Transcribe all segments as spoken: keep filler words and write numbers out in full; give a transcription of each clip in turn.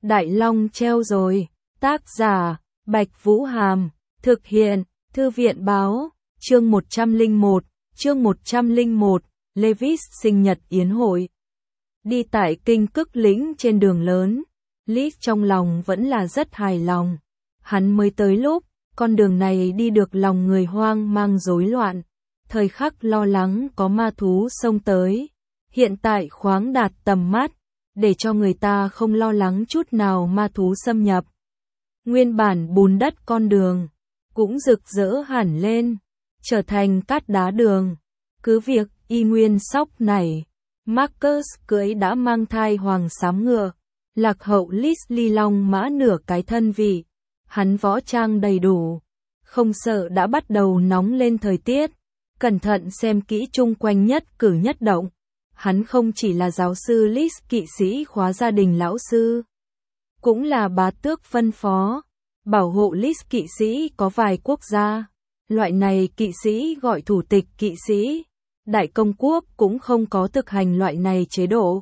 Đại Long treo rồi. Tác giả, Bạch Vũ Hàm. Thực hiện, Thư viện Báo. Chương một trăm lẻ một. Chương một trăm lẻ một. Levis sinh nhật yến hội. Đi tại kinh Cức Lĩnh trên đường lớn, Liz trong lòng vẫn là rất hài lòng. Hắn mới tới lúc, con đường này đi được lòng người hoang mang rối loạn. Thời khắc lo lắng có ma thú xông tới. Hiện tại khoáng đạt tầm mắt, để cho người ta không lo lắng chút nào ma thú xâm nhập. Nguyên bản bùn đất con đường, cũng rực rỡ hẳn lên, trở thành cát đá đường. Cứ việc y nguyên sóc nảy, Marcus cưỡi đã mang thai hoàng xám ngựa, lạc hậu Liz ly long mã nửa cái thân vị. Hắn võ trang đầy đủ, không sợ đã bắt đầu nóng lên thời tiết, cẩn thận xem kỹ chung quanh nhất cử nhất động. Hắn không chỉ là giáo sư Liz kỵ sĩ khóa gia đình lão sư, cũng là bá tước phân phó, bảo hộ Liz kỵ sĩ có vài quốc gia. Loại này kỵ sĩ gọi thủ tịch kỵ sĩ. Đại công quốc cũng không có thực hành loại này chế độ.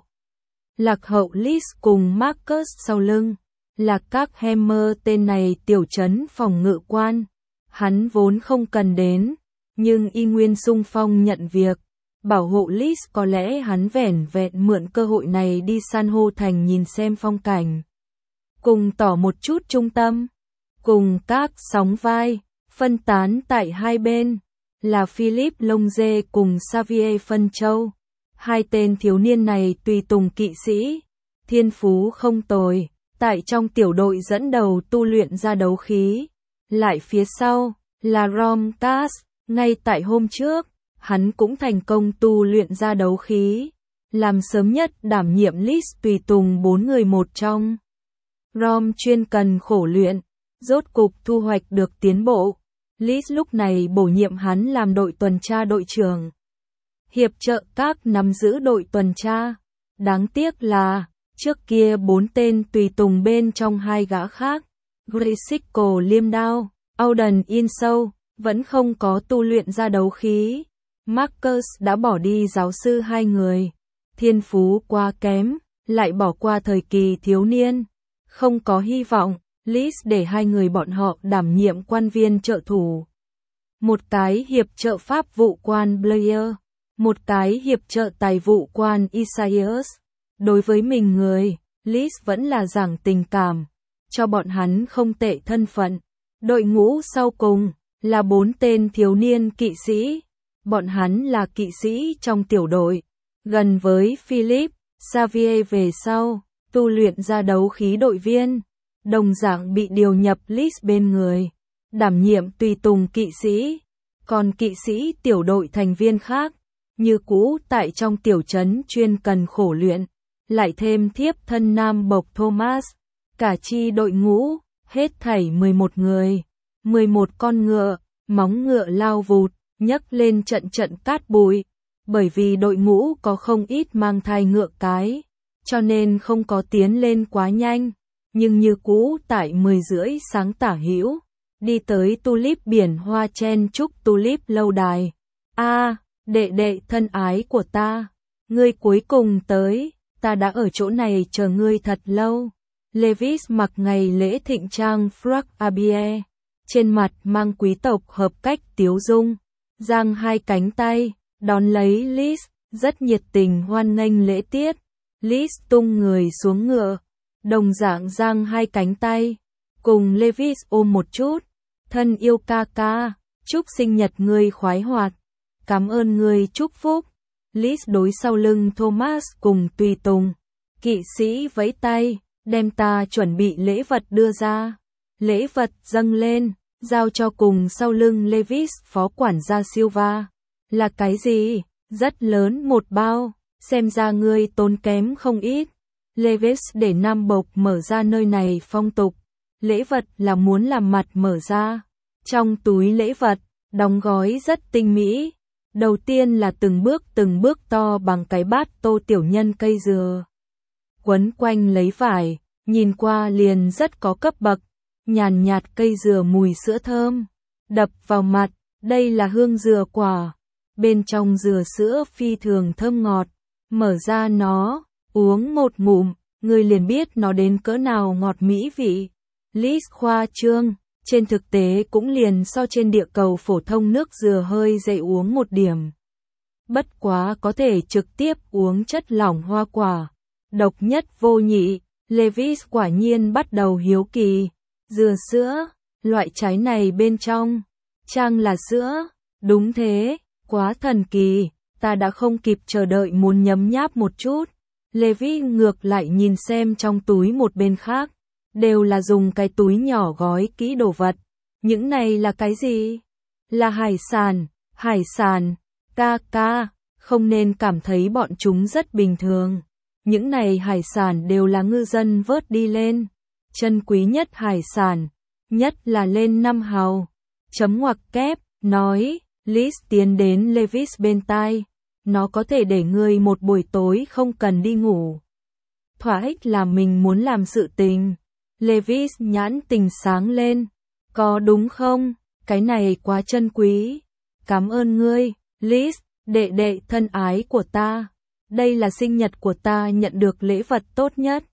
Lạc hậu Liz cùng Marcus sau lưng, là các Hammer tên này tiểu trấn phòng ngự quan. Hắn vốn không cần đến, nhưng y nguyên xung phong nhận việc. Bảo hộ Liz có lẽ hắn vẻn vẹn mượn cơ hội này đi san hô thành nhìn xem phong cảnh. Cùng tỏ một chút trung tâm. Cùng các sóng vai, phân tán tại hai bên. Là Philip Lông Dê cùng Xavier Phân Châu. Hai tên thiếu niên này tùy tùng kỵ sĩ. Thiên phú không tồi. Tại trong tiểu đội dẫn đầu tu luyện ra đấu khí. Lại phía sau, là Rom Cass. Ngay tại hôm trước, hắn cũng thành công tu luyện ra đấu khí. Làm sớm nhất đảm nhiệm list tùy tùng bốn người một trong. Rom chuyên cần khổ luyện. Rốt cục thu hoạch được tiến bộ. Liz lúc này bổ nhiệm hắn làm đội tuần tra đội trưởng. Hiệp trợ các nắm giữ đội tuần tra. Đáng tiếc là, trước kia bốn tên tùy tùng bên trong hai gã khác, Gresico liêm đao, Auden Insou, vẫn không có tu luyện ra đấu khí. Marcus đã bỏ đi giáo sư hai người. Thiên phú quá kém, lại bỏ qua thời kỳ thiếu niên. Không có hy vọng. Liz để hai người bọn họ đảm nhiệm quan viên trợ thủ. Một cái hiệp trợ pháp vụ quan Blair, một cái hiệp trợ tài vụ quan Isaias. Đối với mình người, Liz vẫn là giảng tình cảm, cho bọn hắn không tệ thân phận. Đội ngũ sau cùng là bốn tên thiếu niên kỵ sĩ. Bọn hắn là kỵ sĩ trong tiểu đội, gần với Philip, Xavier về sau, tu luyện ra đấu khí đội viên. Đồng dạng bị điều nhập Liz bên người, đảm nhiệm tùy tùng kỵ sĩ. Còn kỵ sĩ tiểu đội thành viên khác, như cũ tại trong tiểu trấn chuyên cần khổ luyện, lại thêm thiếp thân nam bộc Thomas. Cả chi đội ngũ, hết thảy mười một người, mười một con ngựa, móng ngựa lao vụt, nhấc lên trận trận cát bụi. Bởi vì đội ngũ có không ít mang thai ngựa cái, cho nên không có tiến lên quá nhanh. Nhưng như cũ tại mười rưỡi sáng tả hữu, đi tới tulip biển hoa chen chúc tulip lâu đài. A, à, đệ đệ thân ái của ta, ngươi cuối cùng tới, ta đã ở chỗ này chờ ngươi thật lâu. Levis mặc ngày lễ thịnh trang frock abie, trên mặt mang quý tộc hợp cách tiếu dung, giang hai cánh tay, đón lấy Liz, rất nhiệt tình hoan nghênh lễ tiết. Liz tung người xuống ngựa, đồng dạng giang hai cánh tay, cùng Levis ôm một chút. Thân yêu ca ca, chúc sinh nhật ngươi khoái hoạt, cảm ơn ngươi chúc phúc. Liz đối sau lưng Thomas cùng tùy tùng kỵ sĩ vẫy tay, đem ta chuẩn bị lễ vật đưa ra. Lễ vật dâng lên, giao cho cùng sau lưng Levis phó quản gia Silva. Là cái gì? Rất lớn một bao, xem ra ngươi tốn kém không ít. Levis để nam bộc mở ra nơi này phong tục. Lễ vật là muốn làm mặt mở ra. Trong túi lễ vật, đóng gói rất tinh mỹ. Đầu tiên là từng bước từng bước to bằng cái bát tô tiểu nhân cây dừa. Quấn quanh lấy vải, nhìn qua liền rất có cấp bậc. Nhàn nhạt cây dừa mùi sữa thơm. Đập vào mặt, đây là hương dừa quả. Bên trong dừa sữa phi thường thơm ngọt. Mở ra nó, uống một ngụm, ngươi liền biết nó đến cỡ nào ngọt mỹ vị. Liz khoa trương, trên thực tế cũng liền so trên địa cầu phổ thông nước dừa hơi dậy uống một điểm. Bất quá có thể trực tiếp uống chất lỏng hoa quả, độc nhất vô nhị. Levis quả nhiên bắt đầu hiếu kỳ. Dừa sữa, loại trái này bên trong, chăng là sữa? Đúng thế, quá thần kỳ, ta đã không kịp chờ đợi muốn nhấm nháp một chút. Levi ngược lại nhìn xem trong túi một bên khác, đều là dùng cái túi nhỏ gói kỹ đồ vật. Những này là cái gì? Là hải sản, hải sản, ca ca, không nên cảm thấy bọn chúng rất bình thường. Những này hải sản đều là ngư dân vớt đi lên. Chân quý nhất hải sản, nhất là lên năm hào. Chấm ngoặc kép, nói, Liz tiến đến Levis bên tai. Nó có thể để ngươi một buổi tối không cần đi ngủ. Thỏa ích là mình muốn làm sự tình. Levis nhãn tình sáng lên. Có đúng không? Cái này quá chân quý. Cảm ơn ngươi, Liz, đệ đệ thân ái của ta. Đây là sinh nhật của ta nhận được lễ vật tốt nhất.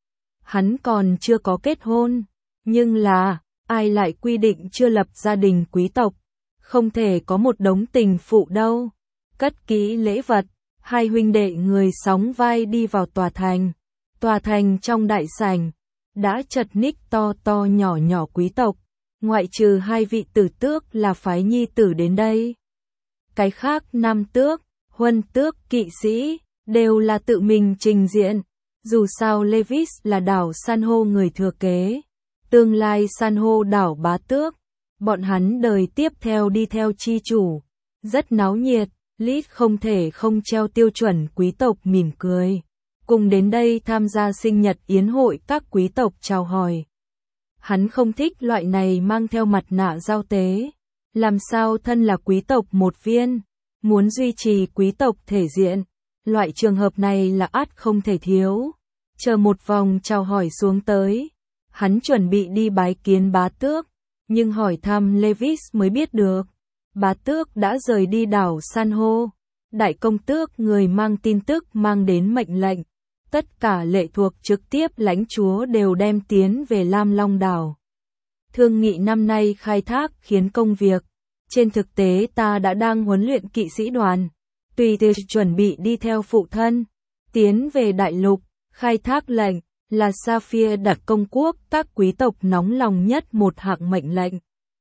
Hắn còn chưa có kết hôn. Nhưng là, ai lại quy định chưa lập gia đình quý tộc. Không thể có một đống tình phụ đâu. Cất kỹ lễ vật, hai huynh đệ người sóng vai đi vào tòa thành. Tòa thành trong đại sảnh, đã chật ních to to nhỏ nhỏ quý tộc, ngoại trừ hai vị tử tước là phái nhi tử đến đây. Cái khác nam tước, huân tước, kỵ sĩ, đều là tự mình trình diện. Dù sao Levis là đảo san hô người thừa kế, tương lai san hô đảo bá tước, bọn hắn đời tiếp theo đi theo chi chủ, rất náo nhiệt. Liz không thể không treo tiêu chuẩn quý tộc mỉm cười, cùng đến đây tham gia sinh nhật yến hội các quý tộc chào hỏi. Hắn không thích loại này mang theo mặt nạ giao tế, làm sao thân là quý tộc một viên, muốn duy trì quý tộc thể diện, loại trường hợp này là ắt không thể thiếu. Chờ một vòng chào hỏi xuống tới, hắn chuẩn bị đi bái kiến bá tước, nhưng hỏi thăm Levis mới biết được. Bá tước đã rời đi đảo san hô. Đại công tước người mang tin tức mang đến mệnh lệnh. Tất cả lệ thuộc trực tiếp lãnh chúa đều đem tiến về Lam Long đảo. Thương nghị năm nay khai thác khiến công việc. Trên thực tế ta đã đang huấn luyện kỵ sĩ đoàn. Tùy tiệc chuẩn bị đi theo phụ thân. Tiến về đại lục, khai thác lệnh, là Sapphire đặt công quốc các quý tộc nóng lòng nhất một hạng mệnh lệnh.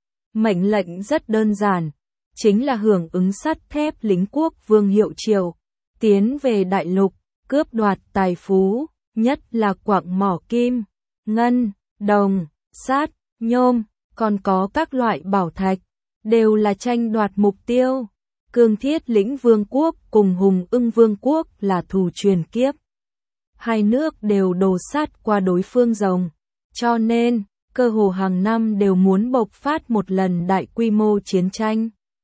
Mệnh lệnh rất đơn giản. Chính là hưởng ứng sắt thép lính quốc vương hiệu triệu, tiến về đại lục, cướp đoạt tài phú, nhất là quặng mỏ kim, ngân, đồng, sắt, nhôm, còn có các loại bảo thạch, đều là tranh đoạt mục tiêu. Cương Thiết lĩnh vương quốc cùng Hùng Ưng vương quốc là thù truyền kiếp. Hai nước đều đồ sát qua đối phương rồng, cho nên, cơ hồ hàng năm đều muốn bộc phát một lần đại quy mô chiến tranh.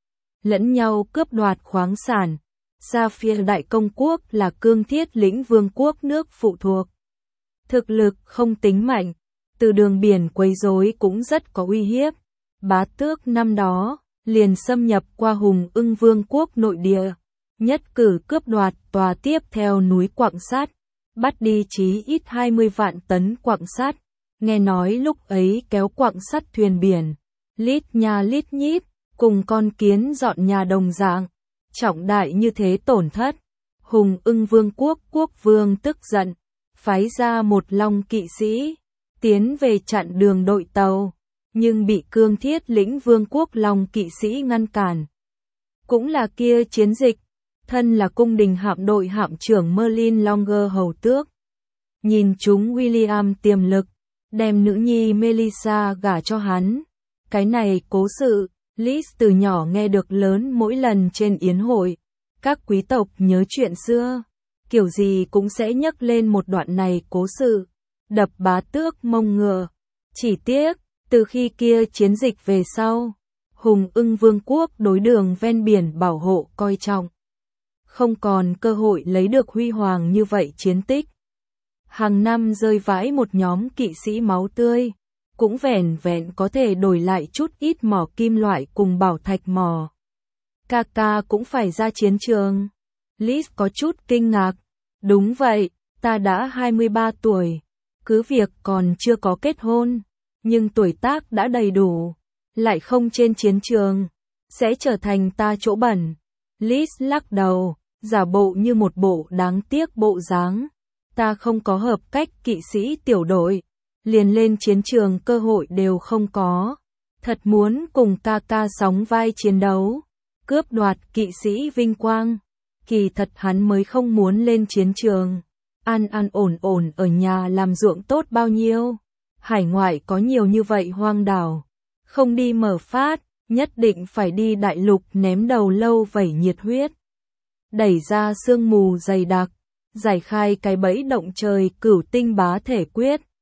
Lẫn nhau cướp đoạt khoáng sản. Sapphire đại công quốc là Cương Thiết lĩnh vương quốc nước phụ thuộc. Thực lực không tính mạnh, từ đường biển quấy rối cũng rất có uy hiếp. Bá tước năm đó, liền xâm nhập qua Hùng Ưng vương quốc nội địa, nhất cử cướp đoạt tòa tiếp theo núi quặng sắt, bắt đi chí ít hai mươi vạn tấn quặng sắt. Nghe nói lúc ấy kéo quặng sắt thuyền biển, lít nha lít nhít, cùng con kiến dọn nhà đồng dạng, trọng đại như thế tổn thất. Hùng Ưng vương quốc quốc vương tức giận, phái ra một long kỵ sĩ, tiến về chặn đường đội tàu, nhưng bị Cương Thiết lĩnh vương quốc long kỵ sĩ ngăn cản. Cũng là kia chiến dịch, thân là cung đình hạm đội hạm trưởng Merlin Longer hầu tước. Nhìn chúng William tiềm lực, đem nữ nhi Melissa gả cho hắn. Cái này cố sự, Liz từ nhỏ nghe được lớn mỗi lần trên yến hội. Các quý tộc nhớ chuyện xưa, kiểu gì cũng sẽ nhắc lên một đoạn này cố sự, đập bá tước mông ngựa. Chỉ tiếc, từ khi kia chiến dịch về sau, Hùng Ưng vương quốc đối đường ven biển bảo hộ coi trọng, không còn cơ hội lấy được huy hoàng như vậy chiến tích. Hàng năm rơi vãi một nhóm kỵ sĩ máu tươi, cũng vẻn vẹn có thể đổi lại chút ít mỏ kim loại cùng bảo thạch mỏ. Kaka cũng phải ra chiến trường. Liz có chút kinh ngạc. Đúng vậy, ta đã hai mươi ba tuổi, cứ việc còn chưa có kết hôn, nhưng tuổi tác đã đầy đủ, lại không trên chiến trường, sẽ trở thành ta chỗ bẩn. Liz lắc đầu, giả bộ như một bộ đáng tiếc bộ dáng. Ta không có hợp cách kỵ sĩ tiểu đội, liền lên chiến trường cơ hội đều không có. Thật muốn cùng ca ca sóng vai chiến đấu, cướp đoạt kỵ sĩ vinh quang. Kỳ thật hắn mới không muốn lên chiến trường, an an ổn ổn ở nhà làm ruộng tốt bao nhiêu. Hải ngoại có nhiều như vậy hoang đảo, không đi mở phát, nhất định phải đi đại lục ném đầu lâu vẩy nhiệt huyết. Đẩy ra sương mù dày đặc, giải khai cái bẫy động trời cửu tinh bá thể quyết.